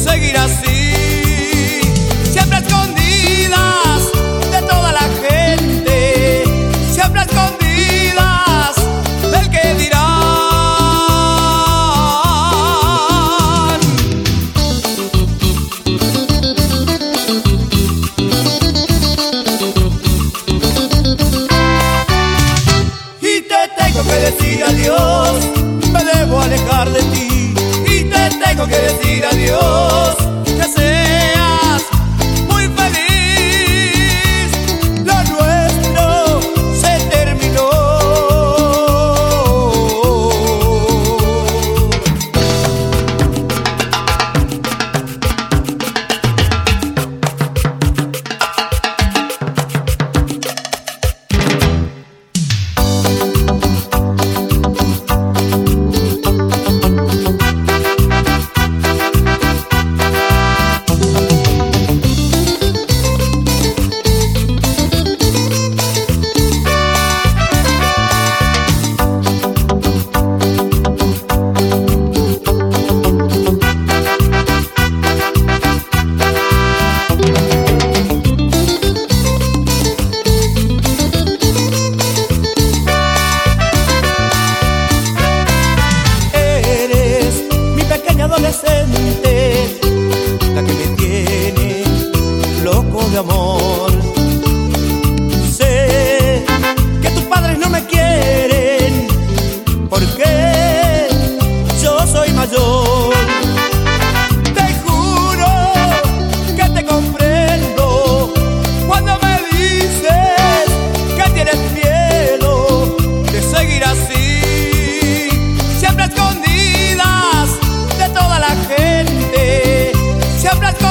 seguir así, siempre escondidas de toda la gente, siempre escondidas del que dirán. Y te tengo que decir adiós, me debo alejar de ti. Y te tengo que decir adiós, que seas muy feliz. Lo nuestro se terminó. Adolescente, la que me tiene loco de amor. Sé que tus padres no me quieren porque yo soy mayor. Te juro que te comprendo cuando me dices que tienes miedo de seguir así, siempre escondidas de toda la gente, siempre